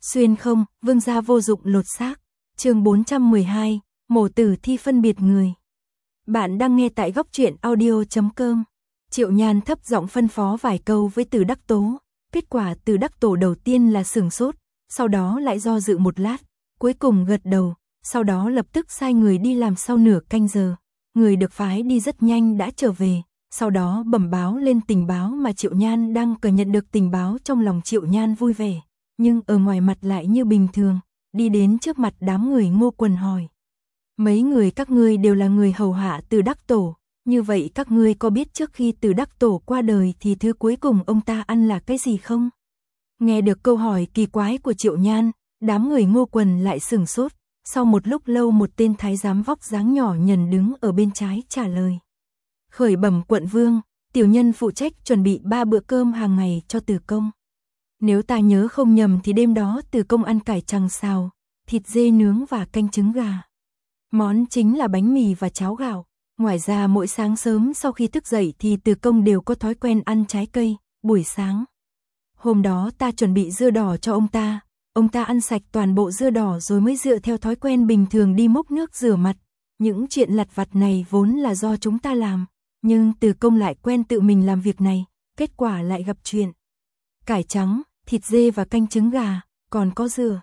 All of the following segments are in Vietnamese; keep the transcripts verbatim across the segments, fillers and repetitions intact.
Xuyên không, vương gia vô dụng lột xác. Chương bốn trăm mười hai, mổ tử thi phân biệt người. Bạn đang nghe tại góc truyện audio chấm com. Triệu Nhan thấp giọng phân phó vài câu với Từ Đắc Tố. Kết quả Từ Đắc Tổ đầu tiên là sửng sốt, sau đó lại do dự một lát, cuối cùng gật đầu, sau đó lập tức sai người đi làm. Sau nửa canh giờ, người được phái đi rất nhanh đã trở về, sau đó bẩm báo lên tình báo mà Triệu Nhan đang cần. Nhận được tình báo, trong lòng Triệu Nhan vui vẻ, nhưng ở ngoài mặt lại như bình thường, đi đến trước mặt đám người Ngô Quần hỏi: mấy người các ngươi đều là người hầu hạ Từ Đắc Tổ, như vậy các ngươi có biết trước khi Từ Đắc Tổ qua đời thì thứ cuối cùng ông ta ăn là cái gì không? Nghe được câu hỏi kỳ quái của Triệu Nhan, đám người Ngô Quần lại sửng sốt, sau một lúc lâu một tên thái giám vóc dáng nhỏ nhần đứng ở bên trái trả lời: khởi bẩm quận vương, tiểu nhân phụ trách chuẩn bị ba bữa cơm hàng ngày cho Từ công. Nếu ta nhớ không nhầm thì đêm đó Từ công ăn cải trắng xào, thịt dê nướng và canh trứng gà. Món chính là bánh mì và cháo gạo. Ngoài ra mỗi sáng sớm sau khi thức dậy thì Từ công đều có thói quen ăn trái cây, buổi sáng. Hôm đó ta chuẩn bị dưa đỏ cho ông ta, ông ta ăn sạch toàn bộ dưa đỏ rồi mới dựa theo thói quen bình thường đi múc nước rửa mặt. Những chuyện lặt vặt này vốn là do chúng ta làm, nhưng Từ công lại quen tự mình làm việc này, kết quả lại gặp chuyện. Cải trắng, thịt dê và canh trứng gà, còn có dưa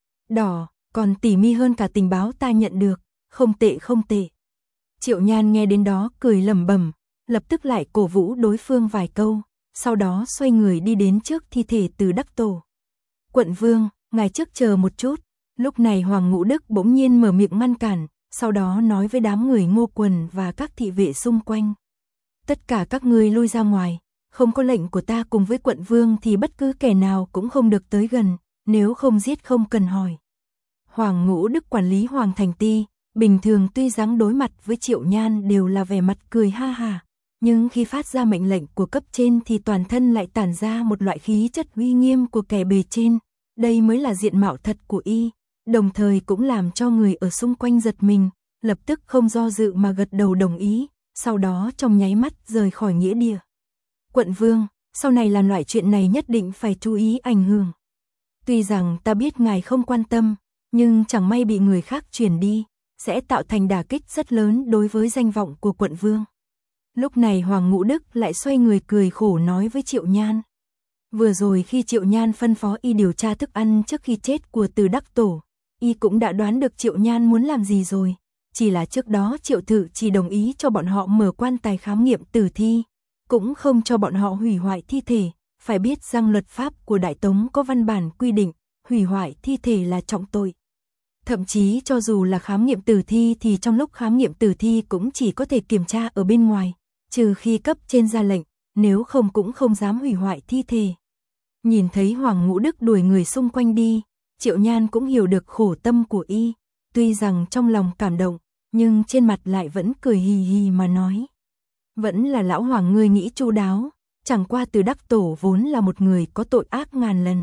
đỏ, còn tỉ mỉ hơn cả tình báo ta nhận được, không tệ không tệ. Triệu Nhan nghe đến đó cười lẩm bẩm, lập tức lại cổ vũ đối phương vài câu, sau đó xoay người đi đến trước thi thể Từ Đắc Tổ. Quận vương, ngài trước chờ một chút. Lúc này Hoàng Ngũ Đức bỗng nhiên mở miệng ngăn cản, sau đó nói với đám người Ngô Quần và các thị vệ xung quanh: tất cả các ngươi lui ra ngoài, không có lệnh của ta cùng với quận vương thì bất cứ kẻ nào cũng không được tới gần, nếu không giết không cần hỏi. Hoàng Ngũ Đức quản lý Hoàng Thành Ti, bình thường tuy dáng đối mặt với Triệu Nhan đều là vẻ mặt cười ha ha, nhưng khi phát ra mệnh lệnh của cấp trên thì toàn thân lại tản ra một loại khí chất uy nghiêm của kẻ bề trên, đây mới là diện mạo thật của y, đồng thời cũng làm cho người ở xung quanh giật mình, lập tức không do dự mà gật đầu đồng ý, sau đó trong nháy mắt rời khỏi nghĩa địa. Quận vương, sau này làm loại chuyện này nhất định phải chú ý ảnh hưởng. Tuy rằng ta biết ngài không quan tâm, nhưng chẳng may bị người khác truyền đi, sẽ tạo thành đả kích rất lớn đối với danh vọng của quận vương. Lúc này Hoàng Ngũ Đức lại xoay người cười khổ nói với Triệu Nhan. Vừa rồi khi Triệu Nhan phân phó y điều tra thức ăn trước khi chết của Từ Đắc Tổ, y cũng đã đoán được Triệu Nhan muốn làm gì rồi. Chỉ là trước đó Triệu Thự chỉ đồng ý cho bọn họ mở quan tài khám nghiệm tử thi, cũng không cho bọn họ hủy hoại thi thể. Phải biết rằng luật pháp của Đại Tống có văn bản quy định, hủy hoại thi thể là trọng tội. Thậm chí cho dù là khám nghiệm tử thi thì trong lúc khám nghiệm tử thi cũng chỉ có thể kiểm tra ở bên ngoài, trừ khi cấp trên ra lệnh, nếu không cũng không dám hủy hoại thi thể. Nhìn thấy Hoàng Ngũ Đức đuổi người xung quanh đi, Triệu Nhan cũng hiểu được khổ tâm của y, tuy rằng trong lòng cảm động, nhưng trên mặt lại vẫn cười hì hì mà nói: vẫn là lão Hoàng ngươi nghĩ chu đáo, chẳng qua Từ Đắc Tổ vốn là một người có tội ác ngàn lần.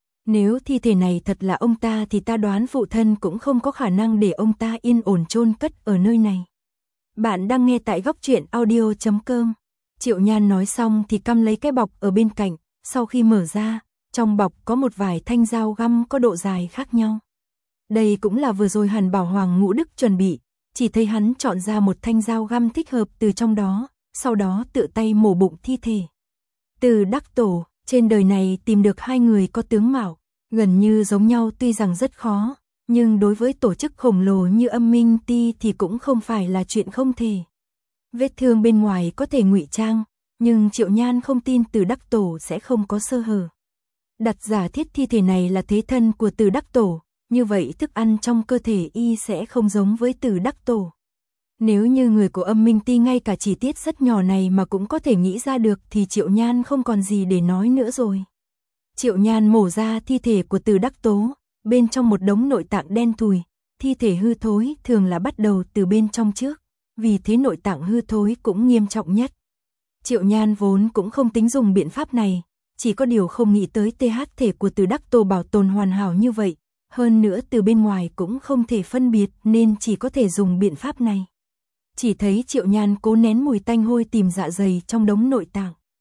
Nếu thi thể này thật là ông ta thì ta đoán phụ thân cũng không có khả năng để ông ta yên ổn chôn cất ở nơi này. Bạn đang nghe tại góc truyện audio chấm com. Triệu Nhan nói xong thì căm lấy cái bọc ở bên cạnh, sau khi mở ra, trong bọc có một vài thanh dao găm có độ dài khác nhau. Đây cũng là vừa rồi hẳn bảo Hoàng Ngũ Đức chuẩn bị, chỉ thấy hắn chọn ra một thanh dao găm thích hợp từ trong đó, sau đó tự tay mổ bụng thi thể. Từ Đắc Tổ, trên đời này tìm được hai người có tướng mạo gần như giống nhau tuy rằng rất khó, nhưng đối với tổ chức khổng lồ như Âm Minh Ti thì cũng không phải là chuyện không thể. Vết thương bên ngoài có thể ngụy trang, nhưng Triệu Nhan không tin Từ Đắc Tổ sẽ không có sơ hở. Đặt giả thiết thi thể này là thế thân của Từ Đắc Tổ, như vậy thức ăn trong cơ thể y sẽ không giống với Từ Đắc Tổ. Nếu như người của Âm Minh Ti ngay cả chi tiết rất nhỏ này mà cũng có thể nghĩ ra được thì Triệu Nhan không còn gì để nói nữa rồi. Triệu Nhan mổ ra thi thể của Từ Đắc Tố, bên trong một đống nội tạng đen thùi, thi thể hư thối thường là bắt đầu từ bên trong trước, vì thế nội tạng hư thối cũng nghiêm trọng nhất. Triệu Nhan vốn cũng không tính dùng biện pháp này, chỉ có điều không nghĩ tới th thể của Từ Đắc Tổ bảo tồn hoàn hảo như vậy, hơn nữa từ bên ngoài cũng không thể phân biệt nên chỉ có thể dùng biện pháp này. Chỉ thấy Triệu Nhan cố nén mùi tanh hôi tìm dạ dày trong đống nội tạng.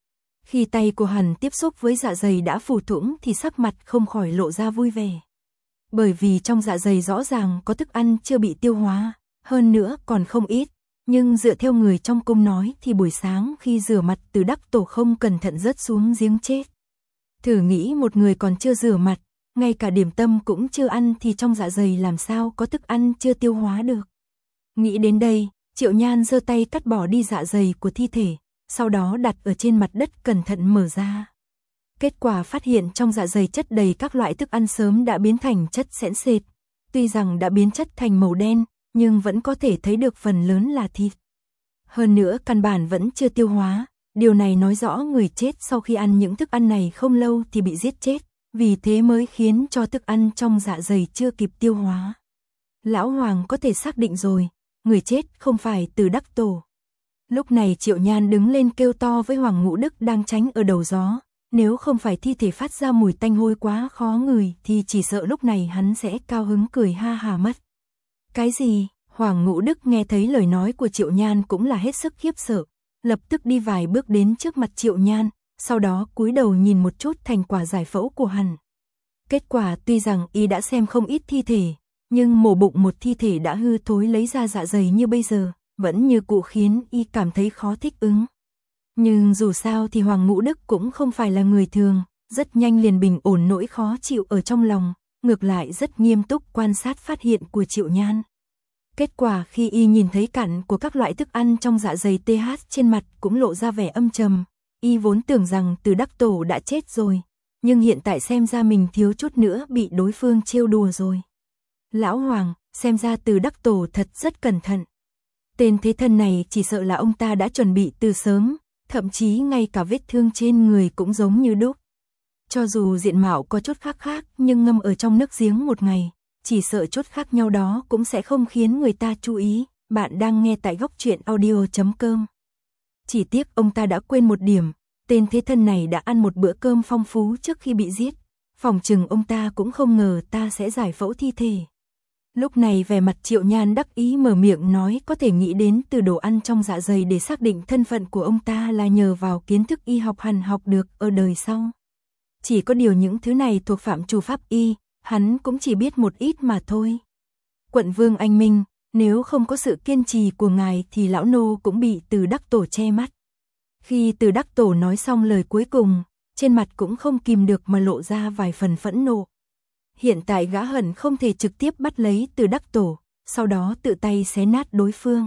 Khi tay của hắn tiếp xúc với dạ dày đã phù thủng thì sắc mặt không khỏi lộ ra vui vẻ. Bởi vì trong dạ dày rõ ràng có thức ăn chưa bị tiêu hóa, hơn nữa còn không ít. Nhưng dựa theo người trong cung nói thì buổi sáng khi rửa mặt Từ Đắc Tổ không cẩn thận rớt xuống giếng chết. Thử nghĩ một người còn chưa rửa mặt, ngay cả điểm tâm cũng chưa ăn thì trong dạ dày làm sao có thức ăn chưa tiêu hóa được. Nghĩ đến đây, Triệu Nhan giơ tay cắt bỏ đi dạ dày của thi thể, sau đó đặt ở trên mặt đất cẩn thận mở ra. Kết quả phát hiện trong dạ dày chất đầy các loại thức ăn sớm đã biến thành chất sễn sệt. Tuy rằng đã biến chất thành màu đen, nhưng vẫn có thể thấy được phần lớn là thịt. Hơn nữa căn bản vẫn chưa tiêu hóa, điều này nói rõ người chết sau khi ăn những thức ăn này không lâu thì bị giết chết, vì thế mới khiến cho thức ăn trong dạ dày chưa kịp tiêu hóa. Lão Hoàng có thể xác định rồi, người chết không phải Từ Đắc Tổ. Lúc này Triệu Nhan đứng lên kêu to với Hoàng Ngũ Đức đang tránh ở đầu gió, nếu không phải thi thể phát ra mùi tanh hôi quá khó ngửi thì chỉ sợ lúc này hắn sẽ cao hứng cười ha hà mất. Cái gì? Hoàng Ngũ Đức nghe thấy lời nói của Triệu Nhan cũng là hết sức khiếp sợ, lập tức đi vài bước đến trước mặt Triệu Nhan, sau đó cúi đầu nhìn một chút thành quả giải phẫu của hắn. Kết quả tuy rằng y đã xem không ít thi thể, nhưng mổ bụng một thi thể đã hư thối lấy ra dạ dày như bây giờ, vẫn như cũ khiến y cảm thấy khó thích ứng. Nhưng dù sao thì Hoàng Ngũ Đức cũng không phải là người thường, rất nhanh liền bình ổn nỗi khó chịu ở trong lòng, ngược lại rất nghiêm túc quan sát phát hiện của Triệu Nhan. Kết quả khi y nhìn thấy cặn của các loại thức ăn trong dạ dày tê hát trên mặt cũng lộ ra vẻ âm trầm, y vốn tưởng rằng Từ Đắc Tổ đã chết rồi, nhưng hiện tại xem ra mình thiếu chút nữa bị đối phương trêu đùa rồi. Lão Hoàng, xem ra Từ Đắc Tổ thật rất cẩn thận. Tên thế thân này chỉ sợ là ông ta đã chuẩn bị từ sớm, thậm chí ngay cả vết thương trên người cũng giống như đúc. Cho dù diện mạo có chút khác khác nhưng ngâm ở trong nước giếng một ngày, chỉ sợ chút khác nhau đó cũng sẽ không khiến người ta chú ý. Bạn đang nghe tại góc truyện audio chấm com. Chỉ tiếc ông ta đã quên một điểm, tên thế thân này đã ăn một bữa cơm phong phú trước khi bị giết. Phòng chừng ông ta cũng không ngờ ta sẽ giải phẫu thi thể. Lúc này vẻ mặt Triệu Nhan đắc ý mở miệng nói có thể nghĩ đến từ đồ ăn trong dạ dày để xác định thân phận của ông ta là nhờ vào kiến thức y học hẳn học được ở đời sau. Chỉ có điều những thứ này thuộc phạm trù pháp y, hắn cũng chỉ biết một ít mà thôi. Quận Vương anh minh, nếu không có sự kiên trì của ngài thì lão nô cũng bị Từ Đắc Tổ che mắt. Khi Từ Đắc Tổ nói xong lời cuối cùng, trên mặt cũng không kìm được mà lộ ra vài phần phẫn nộ. Hiện tại gã hận không thể trực tiếp bắt lấy Từ Đắc Tổ, sau đó tự tay xé nát đối phương.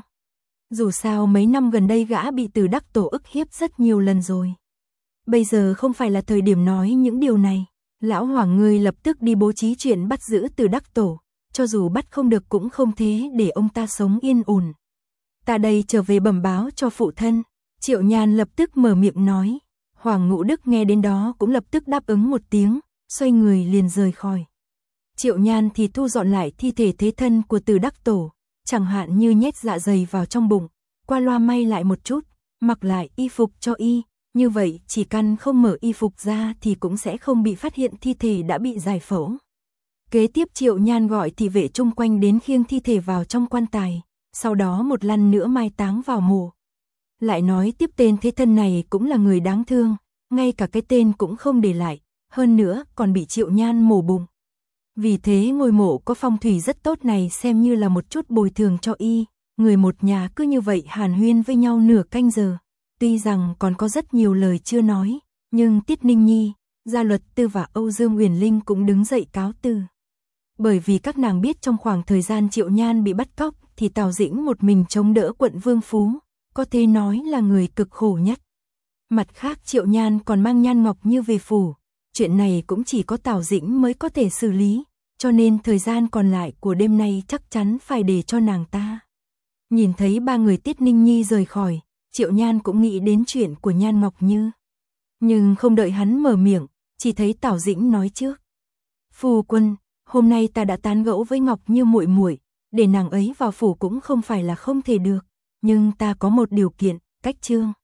Dù sao mấy năm gần đây gã bị Từ Đắc Tổ ức hiếp rất nhiều lần rồi. Bây giờ không phải là thời điểm nói những điều này. Lão Hoàng ngươi lập tức đi bố trí chuyện bắt giữ Từ Đắc Tổ, cho dù bắt không được cũng không thế để ông ta sống yên ổn. Ta đây trở về bẩm báo cho phụ thân. Triệu Nhan lập tức mở miệng nói. Hoàng Ngũ Đức nghe đến đó cũng lập tức đáp ứng một tiếng, xoay người liền rời khỏi. Triệu Nhan thì thu dọn lại thi thể thế thân của Từ Đắc Tổ, chẳng hạn như nhét dạ dày vào trong bụng, qua loa may lại một chút, mặc lại y phục cho y, như vậy chỉ cần không mở y phục ra thì cũng sẽ không bị phát hiện thi thể đã bị giải phẫu. Kế tiếp Triệu Nhan gọi thị vệ chung quanh đến khiêng thi thể vào trong quan tài, sau đó một lần nữa mai táng vào mộ. Lại nói tiếp tên thế thân này cũng là người đáng thương, ngay cả cái tên cũng không để lại, hơn nữa còn bị Triệu Nhan mổ bụng. Vì thế ngôi mộ có phong thủy rất tốt này xem như là một chút bồi thường cho y, người một nhà cứ như vậy hàn huyên với nhau nửa canh giờ. Tuy rằng còn có rất nhiều lời chưa nói, nhưng Tiết Ninh Nhi, Gia Luật Tư và Âu Dương Uyển Linh cũng đứng dậy cáo từ. Bởi vì các nàng biết trong khoảng thời gian Triệu Nhan bị bắt cóc thì Tào Dĩnh một mình chống đỡ quận Vương Phú, có thể nói là người cực khổ nhất. Mặt khác Triệu Nhan còn mang Nhan Ngọc Như về phủ, chuyện này cũng chỉ có Tào Dĩnh mới có thể xử lý, cho nên thời gian còn lại của đêm nay chắc chắn phải để cho nàng ta. Nhìn thấy ba người Tiết Ninh Nhi rời khỏi, Triệu Nhan cũng nghĩ đến chuyện của Nhan Ngọc Như. Nhưng không đợi hắn mở miệng, chỉ thấy Tào Dĩnh nói trước. Phu quân, hôm nay ta đã tán gẫu với Ngọc Như muội muội, để nàng ấy vào phủ cũng không phải là không thể được, nhưng ta có một điều kiện, cách chương.